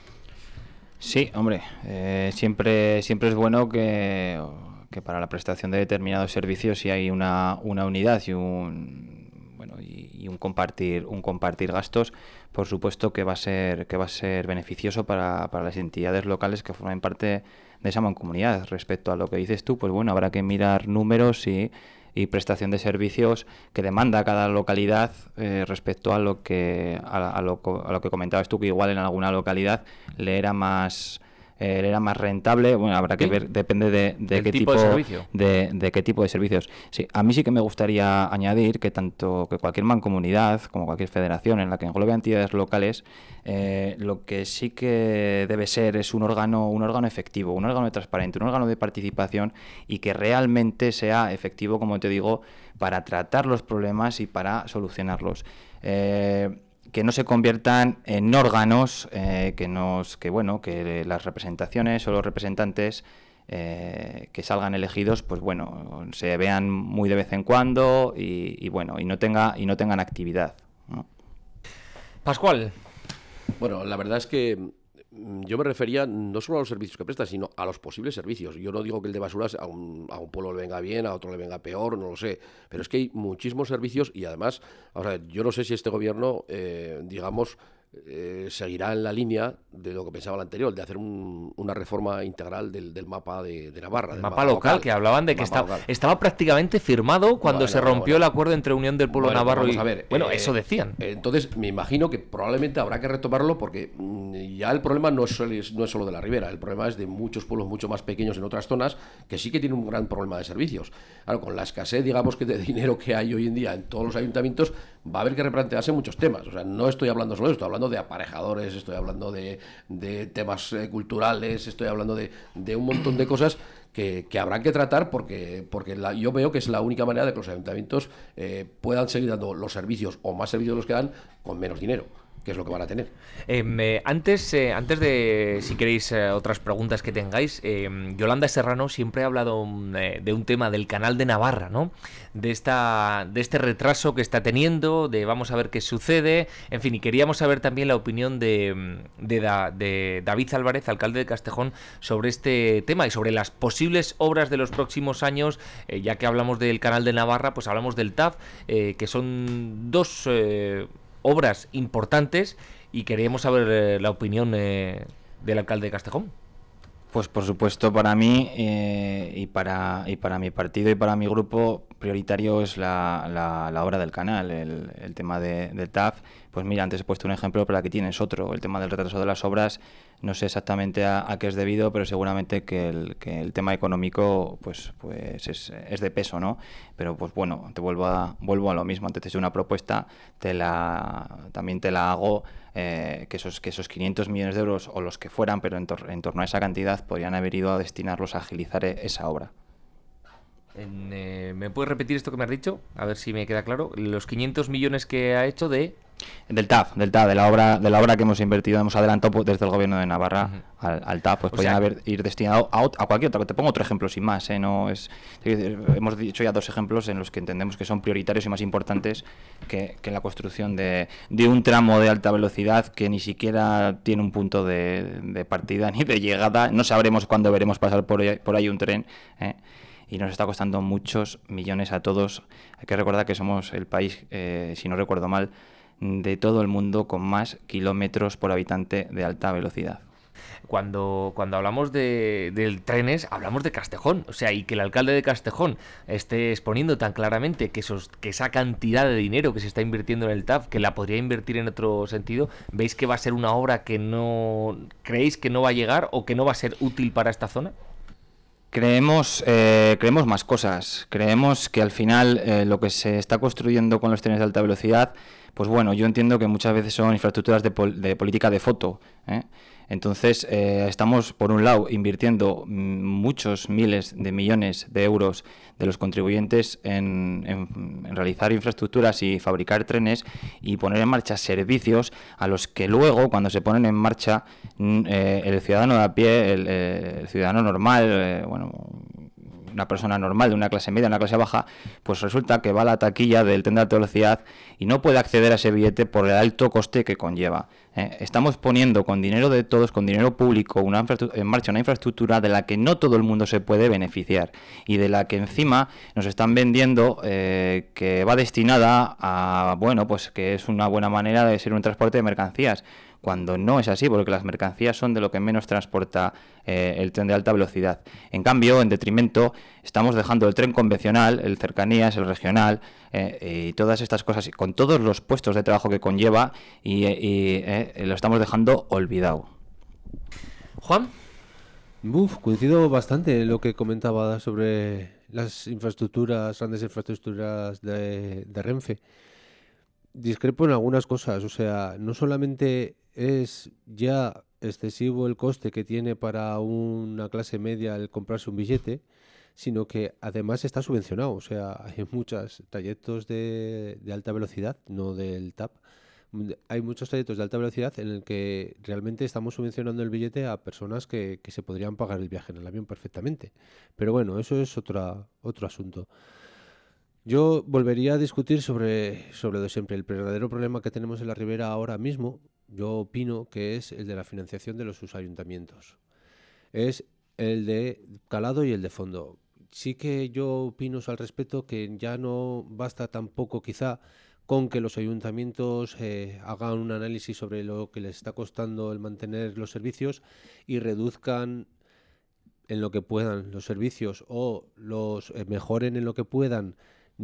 Sí, hombre, eh, siempre, siempre es bueno que... que para la prestación de determinados servicios si hay una, una unidad y un bueno y, y un compartir un compartir gastos, por supuesto que va a ser que va a ser beneficioso para, para las entidades locales que forman parte de esa mancomunidad. Respecto a lo que dices tú, pues bueno, habrá que mirar números y y prestación de servicios que demanda cada localidad eh, respecto a lo que a, a, lo, a lo que comentabas tú, que igual en alguna localidad le era más eh, le era más rentable. Bueno, habrá que ¿Sí? ver, depende de, de qué tipo, tipo de servicio. De, de qué tipo de servicios. Sí, a mí sí que me gustaría añadir que tanto que cualquier mancomunidad como cualquier federación en la que englobe entidades locales, eh, lo que sí que debe ser es un órgano, un órgano efectivo, un órgano transparente, un órgano de participación y que realmente sea efectivo, como te digo, para tratar los problemas y para solucionarlos. Eh, que no se conviertan en órganos eh, que nos que bueno que las representaciones o los representantes eh, que salgan elegidos pues bueno se vean muy de vez en cuando y, y bueno y no tenga y no tengan actividad, ¿no? Pascual. Bueno, la verdad es que yo me refería no solo a los servicios que presta, sino a los posibles servicios. Yo no digo que el de basuras a un, a un pueblo le venga bien, a otro le venga peor, no lo sé. Pero es que hay muchísimos servicios y además, o sea, yo no sé si este gobierno, eh, digamos, eh, seguirá en la línea de lo que pensaba el anterior, de hacer un, una reforma integral del, del mapa de, de Navarra. El mapa, mapa local, local, que hablaban de que está, estaba prácticamente firmado cuando bueno, se rompió bueno, el acuerdo entre Unión del Pueblo bueno, Navarro vamos y... a ver, bueno, eh, eso decían. Eh, entonces, me imagino que probablemente habrá que retomarlo porque mmm, ya el problema no es, no es solo de la Ribera, el problema es de muchos pueblos mucho más pequeños en otras zonas que sí que tienen un gran problema de servicios. Claro, con la escasez, digamos, que de dinero que hay hoy en día en todos los ayuntamientos, va a haber que replantearse muchos temas. O sea, no estoy hablando solo de esto, estoy hablando de aparejadores, estoy hablando de, de temas eh, culturales, estoy hablando de, de un montón de cosas que, que habrán que tratar porque, porque la, yo veo que es la única manera de que los ayuntamientos eh, puedan seguir dando los servicios o más servicios de los que dan con menos dinero, que es lo que van a tener. Eh, eh, antes, eh, antes de, si queréis, eh, otras preguntas que tengáis, eh, Yolanda Serrano siempre ha hablado eh, de un tema del Canal de Navarra, ¿no? De esta, de este retraso que está teniendo, de vamos a ver qué sucede, en fin, y queríamos saber también la opinión de, de, da, de David Álvarez, alcalde de Castejón, sobre este tema y sobre las posibles obras de los próximos años, eh, ya que hablamos del Canal de Navarra, pues hablamos del T A F, eh, que son dos... Eh, obras importantes y queríamos saber eh, la opinión eh, del alcalde de Castejón. Pues por supuesto para mí eh, y para y para mi partido y para mi grupo prioritario es la, la, la obra del canal, el, el tema de, del T A F. Pues mira, antes he puesto un ejemplo, pero aquí tienes otro, el tema del retraso de las obras. No sé exactamente a, a qué es debido, pero seguramente que el, que el tema económico pues pues es, es de peso, ¿no? Pero pues bueno, te vuelvo a vuelvo a lo mismo. Antes de hacer una propuesta, te la también te la hago eh, que esos que esos quinientos millones de euros o los que fueran, pero en, tor- en torno a esa cantidad podrían haber ido a destinarlos a agilizar esa obra. En, eh, ¿Me puedes repetir esto que me has dicho? A ver si me queda claro. Los quinientos millones que ha hecho de... Del T A F, del T A F, de la obra, de la obra que hemos invertido, hemos adelantado pues, desde el gobierno de Navarra uh-huh. al, al T A F, pues podrían haber ir destinado a, a cualquier otro. Te pongo otro ejemplo sin más, ¿eh? No es, hemos dicho ya dos ejemplos en los que entendemos que son prioritarios y más importantes que, que la construcción de, de un tramo de alta velocidad que ni siquiera tiene un punto de, de partida ni de llegada. No sabremos cuándo veremos pasar por ahí, por ahí un tren, ¿eh? Y nos está costando muchos millones a todos. Hay que recordar que somos el país, eh, si no recuerdo mal, de todo el mundo con más kilómetros por habitante de alta velocidad. Cuando, cuando hablamos de, de trenes, hablamos de Castejón, o sea, y que el alcalde de Castejón esté exponiendo tan claramente que, esos, que esa cantidad de dinero que se está invirtiendo en el T A F, que la podría invertir en otro sentido, ¿veis que va a ser una obra que no... creéis que no va a llegar o que no va a ser útil para esta zona? Creemos, eh, creemos más cosas. Creemos que al final eh, lo que se está construyendo con los trenes de alta velocidad, pues bueno, yo entiendo que muchas veces son infraestructuras de, pol- de política de foto, ¿eh? Entonces, eh, estamos, por un lado, invirtiendo muchos miles de millones de euros de los contribuyentes en, en, en realizar infraestructuras y fabricar trenes y poner en marcha servicios a los que luego, cuando se ponen en marcha, eh, el ciudadano de a pie, el, el ciudadano normal, eh, bueno... una persona normal, de una clase media, una clase baja, pues resulta que va a la taquilla del tren de alta velocidad y no puede acceder a ese billete por el alto coste que conlleva. Eh, estamos poniendo con dinero de todos, con dinero público, una en marcha una infraestructura de la que no todo el mundo se puede beneficiar y de la que encima nos están vendiendo eh, que va destinada a, bueno, pues que es una buena manera de ser un transporte de mercancías, cuando no es así, porque las mercancías son de lo que menos transporta eh, el tren de alta velocidad. En cambio, en detrimento, estamos dejando el tren convencional, el cercanías, el regional, eh, y todas estas cosas, con todos los puestos de trabajo que conlleva, y, y eh, lo estamos dejando olvidado. Juan. Uf, coincido bastante en lo que comentaba sobre las infraestructuras, grandes infraestructuras de, de Renfe. Discrepo en algunas cosas, o sea, no solamente es ya excesivo el coste que tiene para una clase media el comprarse un billete, sino que además está subvencionado, o sea, hay muchos trayectos de, de alta velocidad, no del T A P, hay muchos trayectos de alta velocidad en el que realmente estamos subvencionando el billete a personas que, que se podrían pagar el viaje en el avión perfectamente. Pero bueno, eso es otra, otro asunto. Yo volvería a discutir sobre, sobre lo de siempre. El verdadero problema que tenemos en la Ribera ahora mismo, yo opino que es el de la financiación de los sus ayuntamientos. Es el de calado y el de fondo. Sí que yo opino al respecto que ya no basta tampoco quizá con que los ayuntamientos eh, hagan un análisis sobre lo que les está costando el mantener los servicios y reduzcan en lo que puedan los servicios o los eh, mejoren en lo que puedan,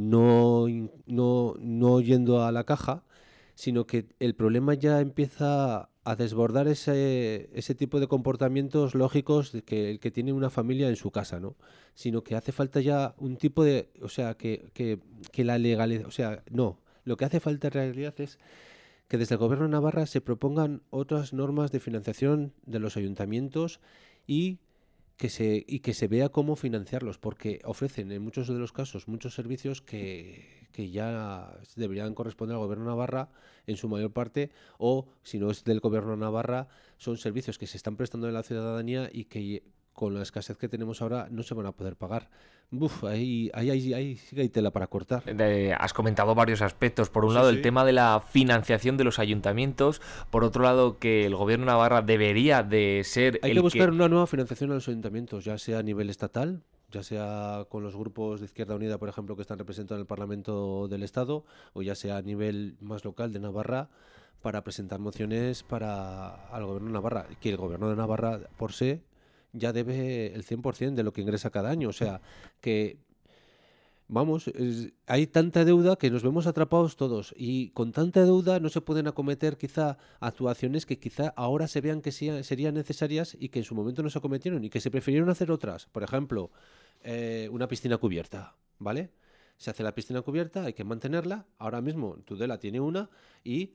no, no, no yendo a la caja, sino que el problema ya empieza a desbordar ese, ese tipo de comportamientos lógicos de que el que tiene una familia en su casa, ¿no? Sino que hace falta ya un tipo de, o sea, que, que, que la legalidad, o sea, no, lo que hace falta en realidad es que desde el Gobierno de Navarra se propongan otras normas de financiación de los ayuntamientos y que se y que se vea cómo financiarlos, porque ofrecen en muchos de los casos muchos servicios que, que ya deberían corresponder al Gobierno de Navarra en su mayor parte, o si no es del Gobierno de Navarra, son servicios que se están prestando a la ciudadanía y que con la escasez que tenemos ahora no se van a poder pagar. Uf, ahí, ahí, ahí, ahí sí que hay tela para cortar. Eh, has comentado varios aspectos. Por un Sí, lado, sí. el tema de la financiación de los ayuntamientos. Por otro lado, que el Gobierno de Navarra debería de ser Hay el que buscar una nueva financiación a los ayuntamientos, ya sea a nivel estatal, ya sea con los grupos de Izquierda Unida, por ejemplo, que están representados en el Parlamento del Estado, o ya sea a nivel más local de Navarra, para presentar mociones para al Gobierno de Navarra, que el Gobierno de Navarra por sí ya debe el cien por ciento de lo que ingresa cada año. O sea, que, vamos, es- hay tanta deuda que nos vemos atrapados todos. Y con tanta deuda no se pueden acometer quizá actuaciones que quizá ahora se vean que sea- serían necesarias y que en su momento no se acometieron y que se prefirieron hacer otras. Por ejemplo, eh, una piscina cubierta, ¿vale? Se hace la piscina cubierta, hay que mantenerla. Ahora mismo Tudela tiene una y,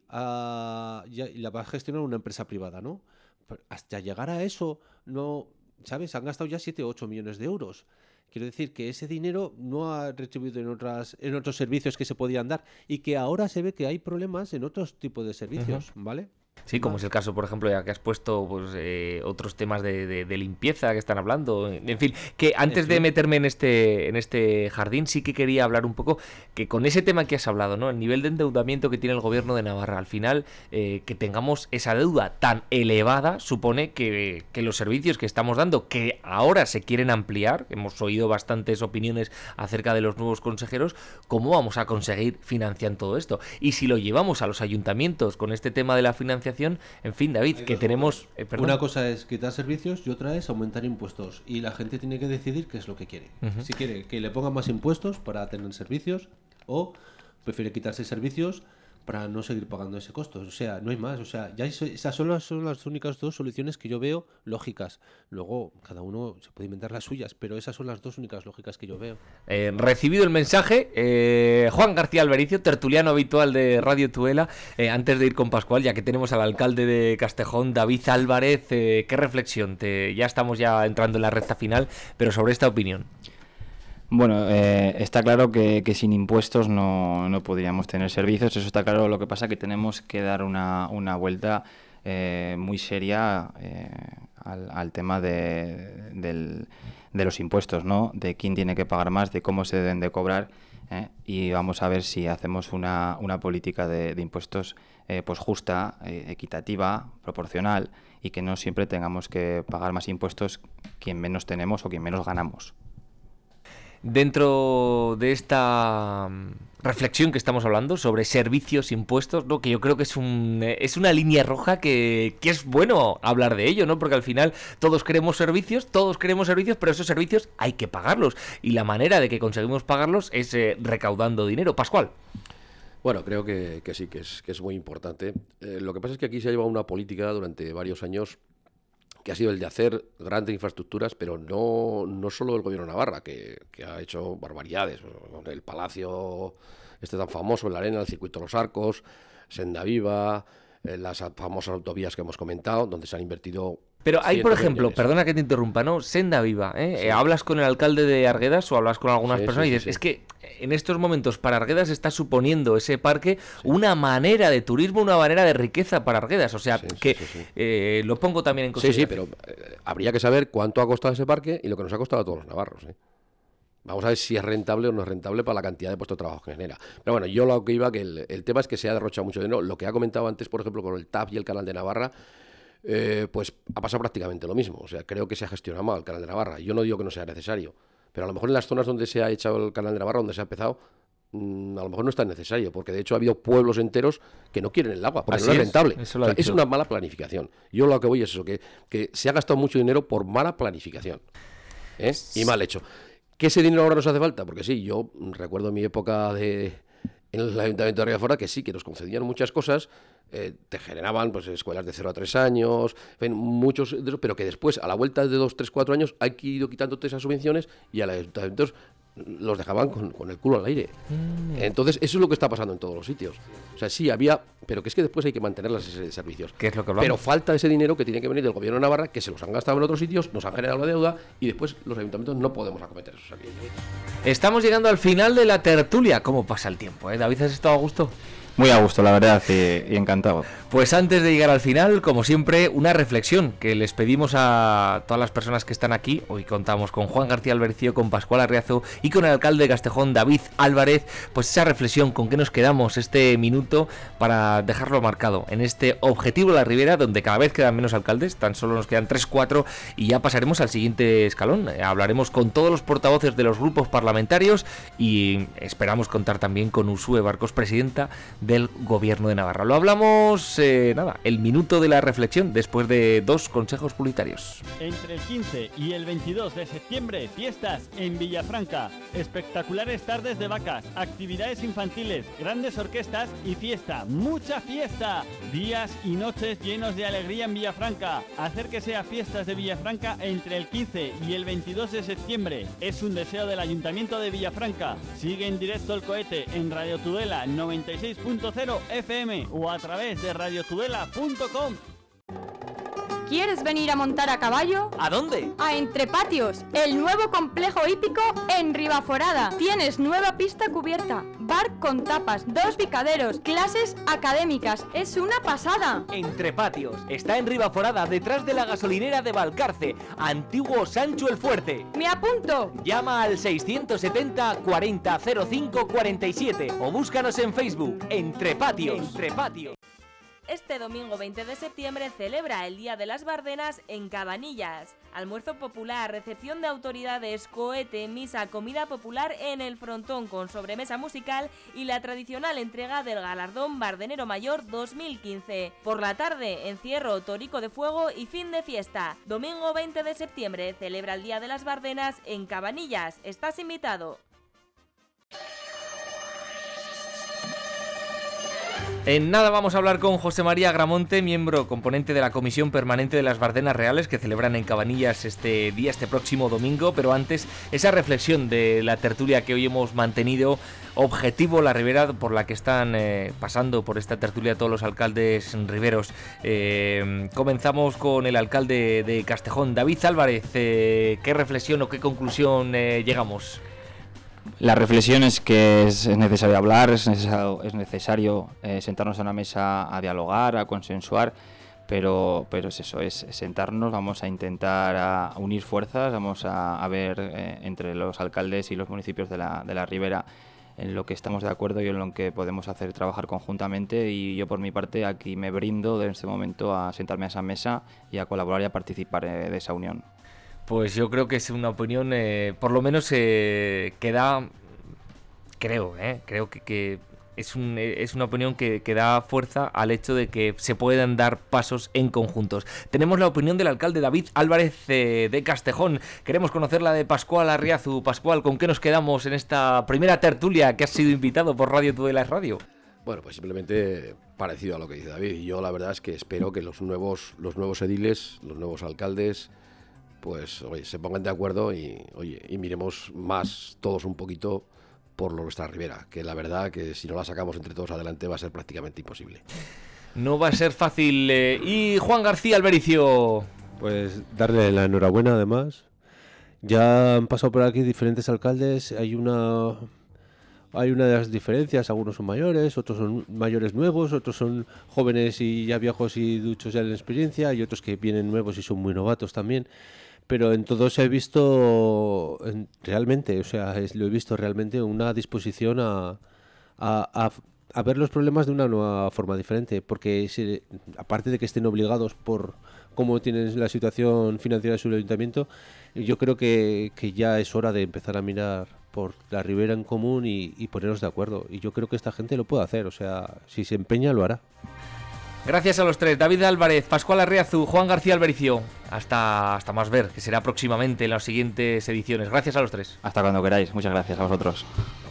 ah, ya- y la va a gestionar una empresa privada, ¿no? Pero hasta llegar a eso, no, ¿sabes? Han gastado ya siete o ocho millones de euros. Quiero decir que ese dinero no ha retribuido en otras en otros servicios que se podían dar y que ahora se ve que hay problemas en otros tipos de servicios, ¿vale? Sí, como es el caso, por ejemplo, ya que has puesto pues eh, otros temas de, de- de limpieza que están hablando. En fin, que antes de meterme en este, en este jardín, sí que quería hablar un poco que con ese tema que has hablado, ¿no? El nivel de endeudamiento que tiene el Gobierno de Navarra, al final, eh, que tengamos esa deuda tan elevada, supone que, que los servicios que estamos dando, que ahora se quieren ampliar, hemos oído bastantes opiniones acerca de los nuevos consejeros, ¿cómo vamos a conseguir financiar todo esto? Y si lo llevamos a los ayuntamientos con este tema de la financiación, en fin, David, Hay que dos tenemos... opciones. eh, perdón. Una cosa es quitar servicios y otra es aumentar impuestos. Y la gente tiene que decidir qué es lo que quiere. Ujú. Si quiere que le pongan más impuestos para tener servicios o prefiere quitarse servicios para no seguir pagando ese costo. O sea, no hay más. O sea, ya eso- esas son las, son las únicas dos soluciones que yo veo lógicas. Luego, cada uno se puede inventar las suyas, pero esas son las dos únicas lógicas que yo veo. Eh, recibido el mensaje, eh, Juan García Albericio, tertuliano habitual de Radio Tuela, eh, antes de ir con Pascual, ya que tenemos al alcalde de Castejón, David Álvarez, eh, ¿qué reflexión? Te, ya estamos ya entrando en la recta final, pero sobre esta opinión. Bueno, eh, está claro que, que sin impuestos no, no podríamos tener servicios, eso está claro. Lo que pasa es que tenemos que dar una, una vuelta eh, muy seria eh, al, al tema de, del- de los impuestos, ¿no? De quién tiene que pagar más, de cómo se deben de cobrar, ¿eh? Y vamos a ver si hacemos una, una política de, de impuestos eh, pues justa, eh, equitativa, proporcional, y que no siempre tengamos que pagar más impuestos quien menos tenemos o quien menos ganamos. dentro de esta reflexión que estamos hablando sobre servicios, impuestos, ¿no? Que yo creo que es un es una línea roja que, que es bueno hablar de ello, ¿no? Porque al final todos queremos servicios, todos queremos servicios, pero esos servicios hay que pagarlos. Y la manera de que conseguimos pagarlos es eh, recaudando dinero. Pascual. Bueno, creo que, que sí, que es, que es muy importante. Eh, lo que pasa es que aquí se ha llevado una política durante varios años que ha sido el de hacer grandes infraestructuras, pero no, no solo el gobierno de Navarra, que, que ha hecho barbaridades, el palacio este tan famoso en la arena, el circuito de los Arcos, Senda Viva, eh, las famosas autovías que hemos comentado, donde se han invertido. Pero hay, por ejemplo, millones. Perdona que te interrumpa, ¿no? Senda Viva, ¿eh? Sí. Eh, hablas con el alcalde de Arguedas o hablas con algunas sí, personas sí, y dices, sí, sí. es que en estos momentos para Arguedas está suponiendo ese parque sí. una manera de turismo, una manera de riqueza para Arguedas. O sea, sí, que sí, sí, sí. Eh, lo pongo también en consideración. Sí, sí, pero eh, habría que saber cuánto ha costado ese parque y lo que nos ha costado a todos los navarros, ¿eh? Vamos a ver si es rentable o no es rentable para la cantidad de puestos de trabajo que genera. Pero bueno, yo lo que iba, que el, el tema es que se ha derrochado mucho dinero. Lo que ha comentado antes, por ejemplo, con el T A F y el Canal de Navarra, Eh, pues ha pasado prácticamente lo mismo. O sea, creo que se ha gestionado mal el Canal de Navarra. Yo no digo que no sea necesario, pero a lo mejor en las zonas donde se ha echado el Canal de Navarra, donde se ha empezado, mmm, a lo mejor no es tan necesario, porque de hecho ha habido pueblos enteros que no quieren el agua, porque Así no es, es rentable. O sea, es una mala planificación. Yo lo que voy es eso, que, que se ha gastado mucho dinero por mala planificación, ¿eh? Y mal hecho. ¿Que ese dinero ahora nos hace falta? Porque sí, yo recuerdo mi época de en el Ayuntamiento de Riazor que sí, que nos concedían muchas cosas, eh, te generaban pues escuelas de cero a tres años, en muchos, pero que después, a la vuelta de dos, tres, cuatro años, hay que ir quitándote esas subvenciones y a los ayuntamientos los dejaban con, con el culo al aire. Mm. Entonces, eso es lo que está pasando en todos los sitios. O sea, sí, había, pero que es que después hay que mantener los servicios. ¿Qué es lo que hablamos? Pero falta ese dinero que tiene que venir del gobierno de Navarra, que se los han gastado en otros sitios, nos han generado la deuda y después los ayuntamientos no podemos acometer esos servicios. Estamos llegando al final de la tertulia. ¿Cómo pasa el tiempo, eh? David, ¿has estado a gusto? Muy a gusto, la verdad, y, y encantado. Pues antes de llegar al final, como siempre, una reflexión que les pedimos a todas las personas que están aquí. Hoy contamos con Juan García Albercio, con Pascual Arriazu y con el alcalde de Castejón, David Álvarez. Pues esa reflexión, ¿con qué nos quedamos este minuto para dejarlo marcado en este objetivo de la Ribera, donde cada vez quedan menos alcaldes, tan solo nos quedan tres, cuatro y ya pasaremos al siguiente escalón? Hablaremos con todos los portavoces de los grupos parlamentarios y esperamos contar también con Uxue Barcos, presidenta del Gobierno de Navarra. Lo hablamos, eh, nada, el minuto de la reflexión después de dos consejos publicitarios. Entre el quince y el veintidós de septiembre, fiestas en Villafranca. Espectaculares tardes de vacas, actividades infantiles, grandes orquestas y fiesta, mucha fiesta. Días y noches llenos de alegría en Villafranca. Hacer que sea Fiestas de Villafranca entre el quince y el veintidós de septiembre. Es un deseo del Ayuntamiento de Villafranca. Sigue en directo el cohete en Radio Tudela noventa y seis punto cero F M o a través de radio tudela punto com. ¿Quieres venir a montar a caballo? ¿A dónde? A Entre Patios, el nuevo complejo hípico en Ribaforada. Tienes nueva pista cubierta, bar con tapas, dos picaderos, clases académicas. Es una pasada. Entre Patios está en Ribaforada, detrás de la gasolinera de Valcarce, antiguo Sancho el Fuerte. ¡Me apunto! Llama al seiscientos setenta cuarenta cero cinco cuarenta y siete o búscanos en Facebook. Entre Patios. Entre Patios. Este domingo veinte de septiembre celebra el Día de las Bardenas en Cabanillas. Almuerzo popular, recepción de autoridades, cohete, misa, comida popular en el frontón con sobremesa musical y la tradicional entrega del galardón Bardenero Mayor dos mil quince. Por la tarde, encierro, torico de fuego y fin de fiesta. Domingo veinte de septiembre celebra el Día de las Bardenas en Cabanillas. Estás invitado. En nada vamos a hablar con José María Agramonte, miembro componente de la Comisión Permanente de las Bardenas Reales que celebran en Cabanillas este día, este próximo domingo, pero antes esa reflexión de la tertulia que hoy hemos mantenido, objetivo la Ribera, por la que están eh, pasando por esta tertulia todos los alcaldes riberos. Eh, comenzamos con el alcalde de Castejón, David Álvarez. Eh, ¿Qué reflexión o qué conclusión eh, llegamos? La reflexión es que es necesario hablar, es necesario, es necesario eh, sentarnos a una mesa a dialogar, a consensuar, pero, pero es eso, es sentarnos, vamos a intentar a unir fuerzas, vamos a, a ver eh, entre los alcaldes y los municipios de la, de la Ribera en lo que estamos de acuerdo y en lo que podemos hacer trabajar conjuntamente, y yo por mi parte aquí me brindo en este momento a sentarme a esa mesa y a colaborar y a participar eh, de esa unión. Pues yo creo que es una opinión, eh, por lo menos eh, que da, creo, eh, creo que, que es, un, es una opinión que, que da fuerza al hecho de que se puedan dar pasos en conjuntos. Tenemos la opinión del alcalde David Álvarez eh, de Castejón. Queremos conocer la de Pascual Arriazu. Pascual, ¿con qué nos quedamos en esta primera tertulia que has sido invitado por Radio Tudela Radio? Bueno, pues simplemente parecido a lo que dice David. Yo la verdad es que espero que los nuevos, los nuevos ediles, los nuevos alcaldes, pues oye, se pongan de acuerdo y oye, y miremos más todos un poquito por nuestra ribera, que la verdad que si no la sacamos entre todos adelante va a ser prácticamente imposible. No va a ser fácil. Eh, y Juan García Albericio. Pues darle la enhorabuena además. Ya han pasado por aquí diferentes alcaldes, hay una... Hay una de las diferencias, algunos son mayores, otros son mayores nuevos, otros son jóvenes y ya viejos y duchos ya en la experiencia, y otros que vienen nuevos y son muy novatos también. Pero en todos he visto en, realmente, o sea, es, lo he visto realmente una disposición a, a, a, a ver los problemas de una nueva forma diferente, porque se, aparte de que estén obligados por cómo tienen la situación financiera de su ayuntamiento, yo creo que, que ya es hora de empezar a mirar por la ribera en común y, y ponernos de acuerdo. Y yo creo que esta gente lo puede hacer, o sea, si se empeña lo hará. Gracias a los tres, David Álvarez, Pascual Arriazu, Juan García Albericio. Hasta, hasta más ver, que será próximamente en las siguientes ediciones. Gracias a los tres. Hasta cuando queráis, muchas gracias a vosotros.